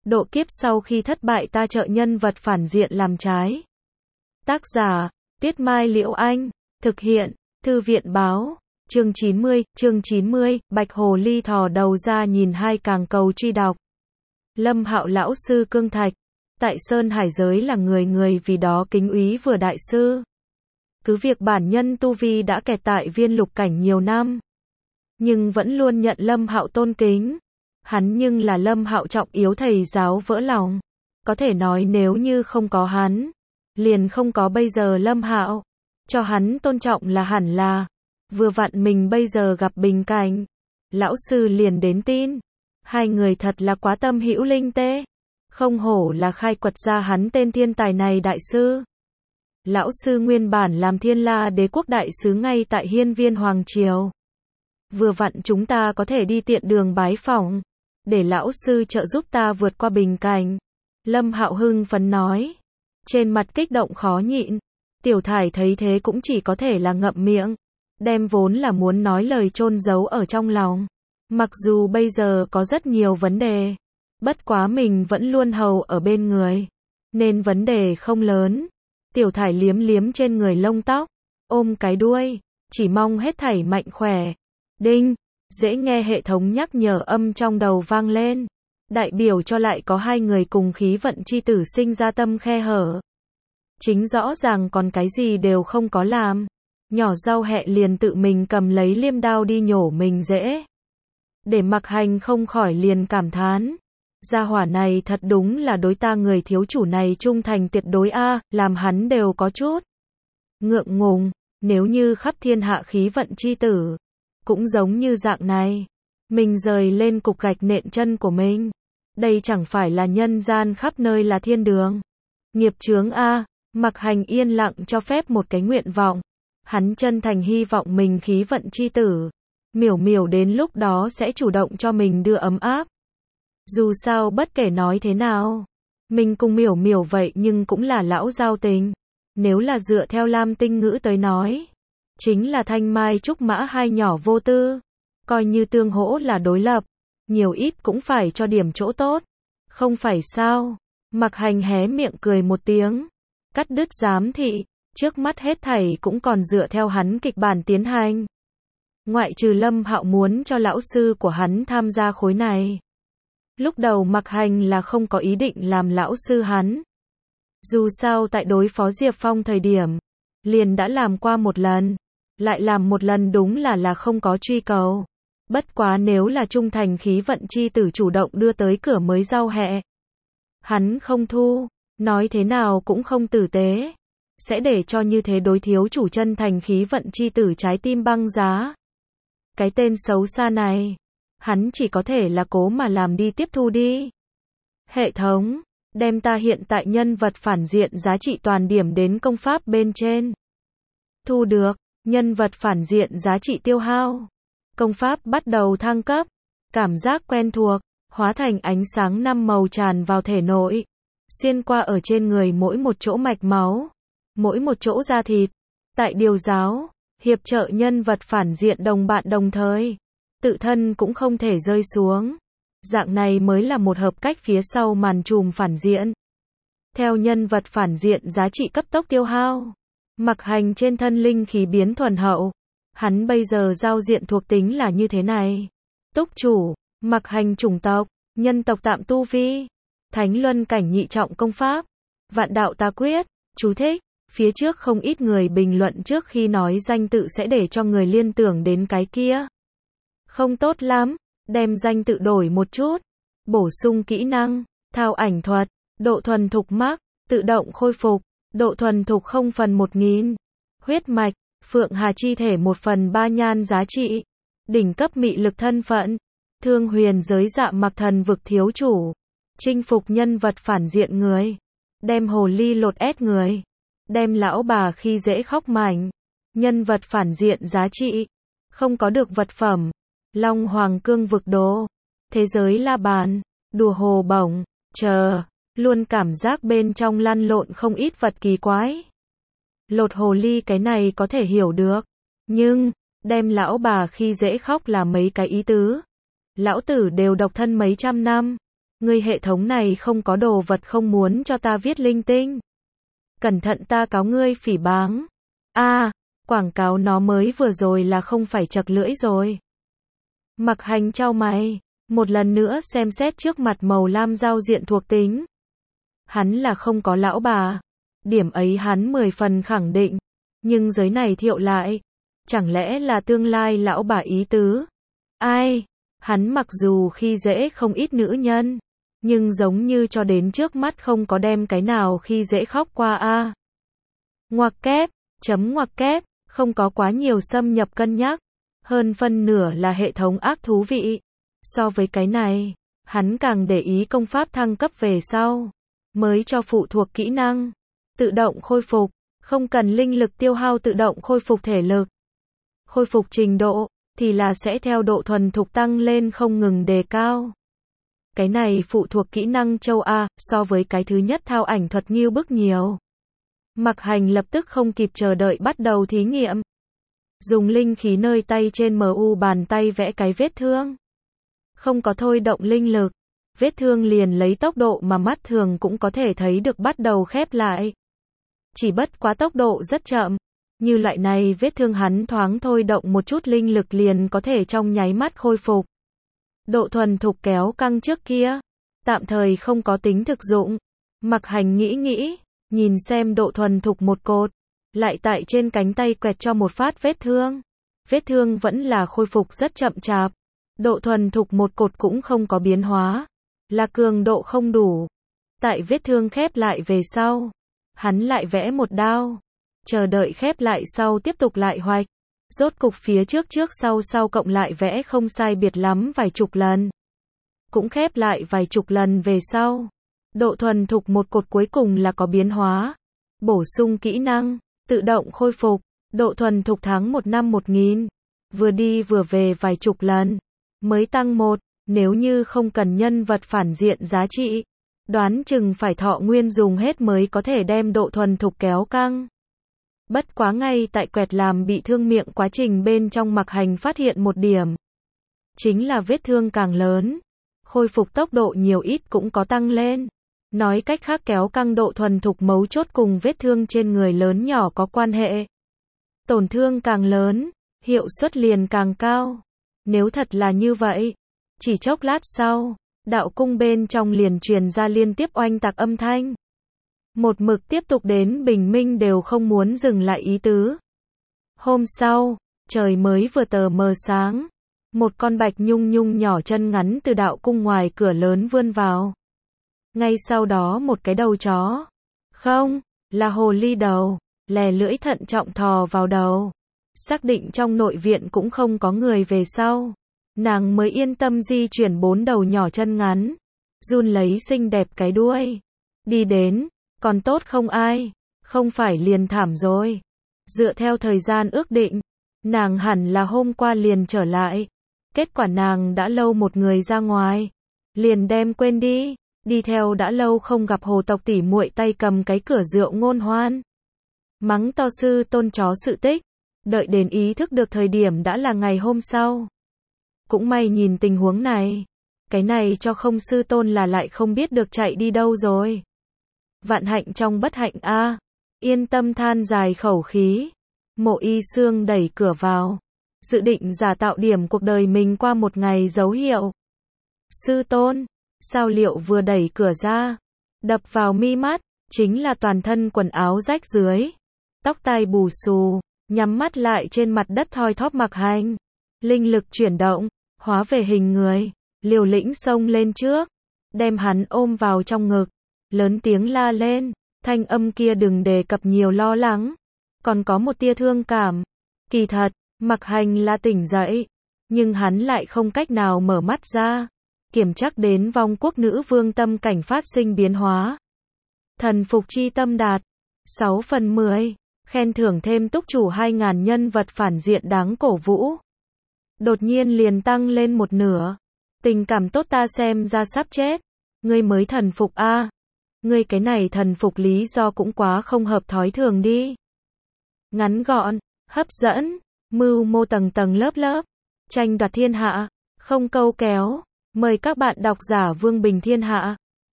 Độ kiếp sau khi thất bại ta trợ nhân vật phản diện làm trái. Tác giả, Tuyết Mai Liễu Anh. Thực hiện, Thư viện Báo. Chương 90, Bạch Hồ Ly thò đầu ra nhìn hai càng cầu truy đọc. Lâm Hạo lão sư cương thạch. Tại Sơn Hải giới là người vì đó kính úy vừa đại sư. Cứ việc bản nhân tu vi đã kẹt tại viên lục cảnh nhiều năm, nhưng vẫn luôn nhận Lâm Hạo tôn kính. Hắn nhưng là Lâm Hạo trọng yếu thầy giáo vỡ lòng. Có thể nói nếu như không có hắn, liền không có bây giờ Lâm Hạo. Cho hắn tôn trọng là hẳn là. Vừa vặn mình bây giờ gặp bình cảnh, lão sư liền đến tin. Hai người thật là quá tâm hữu linh tê. Không hổ là khai quật ra hắn tên thiên tài này đại sư. Lão sư nguyên bản làm Thiên La Đế quốc đại sứ ngay tại Hiên Viên Hoàng Triều. Vừa vặn chúng ta có thể đi tiện đường bái phỏng, để lão sư trợ giúp ta vượt qua bình cảnh. Lâm Hạo hưng phấn nói, trên mặt kích động khó nhịn. Tiểu Thải thấy thế cũng chỉ có thể là ngậm miệng, đem vốn là muốn nói lời chôn giấu ở trong lòng. Mặc dù bây giờ có rất nhiều vấn đề, bất quá mình vẫn luôn hầu ở bên người, nên vấn đề không lớn. Tiểu Thải liếm liếm trên người lông tóc, ôm cái đuôi, chỉ mong hết thảy mạnh khỏe. Đinh, dễ nghe hệ thống nhắc nhở âm trong đầu vang lên, đại biểu cho lại có hai người cùng khí vận chi tử sinh ra tâm khe hở. Chính rõ ràng còn cái gì đều không có làm, nhỏ rau hẹ liền tự mình cầm lấy liêm đao đi nhổ mình dễ. Để Mặc Hành không khỏi liền cảm thán, gia hỏa này thật đúng là đối ta người thiếu chủ này trung thành tuyệt đối a, làm hắn đều có chút ngượng ngùng. Nếu như khắp thiên hạ khí vận chi tử cũng giống như dạng này, mình rời lên cục gạch nện chân của mình, đây chẳng phải là nhân gian khắp nơi là thiên đường. Nghiệp chướng a. Mặc Hành yên lặng cho phép một cái nguyện vọng. Hắn chân thành hy vọng mình khí vận chi tử Miểu Miểu đến lúc đó sẽ chủ động cho mình đưa ấm áp. Dù sao bất kể nói thế nào, mình cùng Miểu Miểu vậy nhưng cũng là lão giao tình. Nếu là dựa theo Lam Tinh ngữ tới nói, chính là thanh mai trúc mã hai nhỏ vô tư. Coi như tương hỗ là đối lập, nhiều ít cũng phải cho điểm chỗ tốt. Không phải sao? Mặc Hành hé miệng cười một tiếng, cắt đứt giám thị. Trước mắt hết thảy cũng còn dựa theo hắn kịch bản tiến hành. Ngoại trừ Lâm Hạo muốn cho lão sư của hắn tham gia khối này. Lúc đầu Mặc Hành là không có ý định làm lão sư hắn. Dù sao tại đối phó Diệp Phong thời điểm, liền đã làm qua một lần. Lại làm một lần đúng là không có truy cầu. Bất quá nếu là trung thành khí vận chi tử chủ động đưa tới cửa mới rau hẹ, hắn không thu, nói thế nào cũng không tử tế. Sẽ để cho như thế đối thiếu chủ chân thành khí vận chi tử trái tim băng giá. Cái tên xấu xa này, hắn chỉ có thể là cố mà làm đi tiếp thu đi. Hệ thống, đem ta hiện tại nhân vật phản diện giá trị toàn điểm đến công pháp bên trên. Thu được, nhân vật phản diện giá trị tiêu hao. Công pháp bắt đầu thăng cấp. Cảm giác quen thuộc, hóa thành ánh sáng 5 màu tràn vào thể nội. Xuyên qua ở trên người mỗi một chỗ mạch máu, mỗi một chỗ da thịt. Tại điều giáo, hiệp trợ nhân vật phản diện đồng bạn đồng thời, tự thân cũng không thể rơi xuống. Dạng này mới là một hợp cách phía sau màn trùm phản diện. Theo nhân vật phản diện giá trị cấp tốc tiêu hao, Mặc Hành trên thân linh khí biến thuần hậu. Hắn bây giờ giao diện thuộc tính là như thế này. Túc chủ, Mặc Hành chủng tộc, nhân tộc tạm tu vi, Thánh Luân cảnh nhị trọng công pháp, Vạn đạo ta quyết. Chú thích, phía trước không ít người bình luận trước khi nói danh tự sẽ để cho người liên tưởng đến cái kia. Không tốt lắm, đem danh tự đổi một chút. Bổ sung kỹ năng, thao ảnh thuật, độ thuần thục mắc, tự động khôi phục, độ thuần thục 0/1000. Huyết mạch, Phượng Hà chi thể 1/3 nhan giá trị. Đỉnh cấp mị lực thân phận, Thương Huyền giới dạ mặc thần vực thiếu chủ. Chinh phục nhân vật phản diện người. Đem hồ ly lột ép người. Đem lão bà khi dễ khóc mảnh. Nhân vật phản diện giá trị. Không có được vật phẩm. Long Hoàng cương vực đồ. Thế giới la bàn. Đùa hồ bổng. Chờ. Luôn cảm giác bên trong lăn lộn không ít vật kỳ quái. Lột hồ ly cái này có thể hiểu được. Nhưng, đem lão bà khi dễ khóc là mấy cái ý tứ. Lão tử đều độc thân mấy trăm năm. Ngươi hệ thống này không có đồ vật không muốn cho ta viết linh tinh. Cẩn thận ta cáo ngươi phỉ báng. Quảng cáo nó mới vừa rồi là không phải chật lưỡi rồi. Mặc Hành chau mày, một lần nữa xem xét trước mặt màu lam giao diện thuộc tính. Hắn là không có lão bà. Điểm ấy hắn 10 phần khẳng định. Nhưng giới này thiệu lại. Chẳng lẽ là tương lai lão bà ý tứ? Hắn mặc dù khi dễ không ít nữ nhân. Nhưng giống như cho đến trước mắt không có đem cái nào khi dễ khóc qua Ngoặc kép, ngoặc kép, không có quá nhiều xâm nhập cân nhắc. Hơn phân nửa là hệ thống ác thú vị. So với cái này, hắn càng để ý công pháp thăng cấp về sau. Mới cho phụ thuộc kỹ năng. Tự động khôi phục, không cần linh lực tiêu hao tự động khôi phục thể lực. Khôi phục trình độ, thì là sẽ theo độ thuần thục tăng lên không ngừng đề cao. Cái này phụ thuộc kỹ năng châu A, so với cái thứ nhất thao ảnh thuật nghiêu bức nhiều. Mặc Hành lập tức không kịp chờ đợi bắt đầu thí nghiệm. Dùng linh khí nơi tay trên MU bàn tay vẽ cái vết thương. Không có thôi động linh lực. Vết thương liền lấy tốc độ mà mắt thường cũng có thể thấy được bắt đầu khép lại. Chỉ bất quá tốc độ rất chậm. Như loại này vết thương hắn thoáng thôi động một chút linh lực liền có thể trong nháy mắt khôi phục. Độ thuần thục kéo căng trước kia. Tạm thời không có tính thực dụng. Mặc Hành nghĩ, nhìn xem độ thuần thục một cột. Lại tại trên cánh tay quẹt cho một phát vết thương. Vết thương vẫn là khôi phục rất chậm chạp. Độ thuần thục một cột cũng không có biến hóa. Là cường độ không đủ. Tại vết thương khép lại về sau. Hắn lại vẽ một đao. Chờ đợi khép lại sau tiếp tục lại hoạch. Rốt cục phía trước sau cộng lại vẽ không sai biệt lắm vài chục lần. Cũng khép lại vài chục lần về sau. Độ thuần thục một cột cuối cùng là có biến hóa. Bổ sung kỹ năng, tự động khôi phục. Độ thuần thục tháng 1 năm 1000. Vừa đi vừa về vài chục lần. Mới tăng 1, nếu như không cần nhân vật phản diện giá trị. Đoán chừng phải thọ nguyên dùng hết mới có thể đem độ thuần thục kéo căng. Bất quá ngay tại quẹt làm bị thương miệng quá trình bên trong Mặc Hành phát hiện một điểm. Chính là vết thương càng lớn. Khôi phục tốc độ nhiều ít cũng có tăng lên. Nói cách khác kéo căng độ thuần thục mấu chốt cùng vết thương trên người lớn nhỏ có quan hệ. Tổn thương càng lớn, hiệu suất liền càng cao. Nếu thật là như vậy, chỉ chốc lát sau, đạo cung bên trong liền truyền ra liên tiếp oanh tạc âm thanh. Một mực tiếp tục đến bình minh đều không muốn dừng lại ý tứ. Hôm sau, trời mới vừa tờ mờ sáng. Một con bạch nhung nhỏ chân ngắn từ đạo cung ngoài cửa lớn vươn vào. Ngay sau đó một cái đầu chó. Không, là hồ ly đầu. Lè lưỡi thận trọng thò vào đầu. Xác định trong nội viện cũng không có người về sau. Nàng mới yên tâm di chuyển 4 đầu nhỏ chân ngắn. Run lấy xinh đẹp cái đuôi. Đi đến. Còn tốt không ai. Không phải liền thảm rồi. Dựa theo thời gian ước định. Nàng hẳn là hôm qua liền trở lại. Kết quả nàng đã lâu một người ra ngoài. Liền đem quên đi. Đi theo đã lâu không gặp hồ tộc tỷ muội tay cầm cái cửa rượu ngôn hoan. Mắng to sư tôn chó sự tích. Đợi đến ý thức được thời điểm đã là ngày hôm sau. Cũng may nhìn tình huống này. Cái này cho không sư tôn là lại không biết được chạy đi đâu rồi. Vạn hạnh trong bất hạnh a. Yên tâm than dài khẩu khí. Mộ Y Xương đẩy cửa vào. Dự định giả tạo điểm cuộc đời mình qua một ngày dấu hiệu. Sư tôn. Sao Liệu vừa đẩy cửa ra. Đập vào mi mắt. Chính là toàn thân quần áo rách dưới. Tóc tai bù xù. Nhắm mắt lại trên mặt đất thoi thóp Mặc Hành. Linh lực chuyển động. Hóa về hình người. Liều lĩnh xông lên trước. Đem hắn ôm vào trong ngực. Lớn tiếng la lên. Thanh âm kia đừng đề cập nhiều lo lắng. Còn có một tia thương cảm. Kỳ thật, Mặc Hành là tỉnh dậy. Nhưng hắn lại không cách nào mở mắt ra. Kiểm chắc đến vong quốc nữ vương tâm cảnh phát sinh biến hóa. Thần phục chi tâm đạt. 6/10. Khen thưởng thêm túc chủ 2000 nhân vật phản diện đáng cổ vũ. Đột nhiên liền tăng lên một nửa. Tình cảm tốt ta xem ra sắp chết. Ngươi mới thần phục a. Ngươi cái này thần phục lý do cũng quá không hợp thói thường đi. Ngắn gọn, hấp dẫn, mưu mô tầng tầng lớp lớp. Tranh đoạt thiên hạ, không câu kéo. Mời các bạn độc giả Vương Bình Thiên Hạ